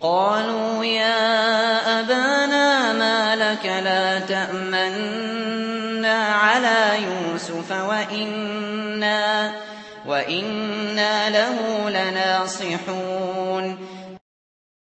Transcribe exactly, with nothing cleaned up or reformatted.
قالوا يا أبانا ما لك لا تأمنا على يوسف وإنا, وإنا له لناصحون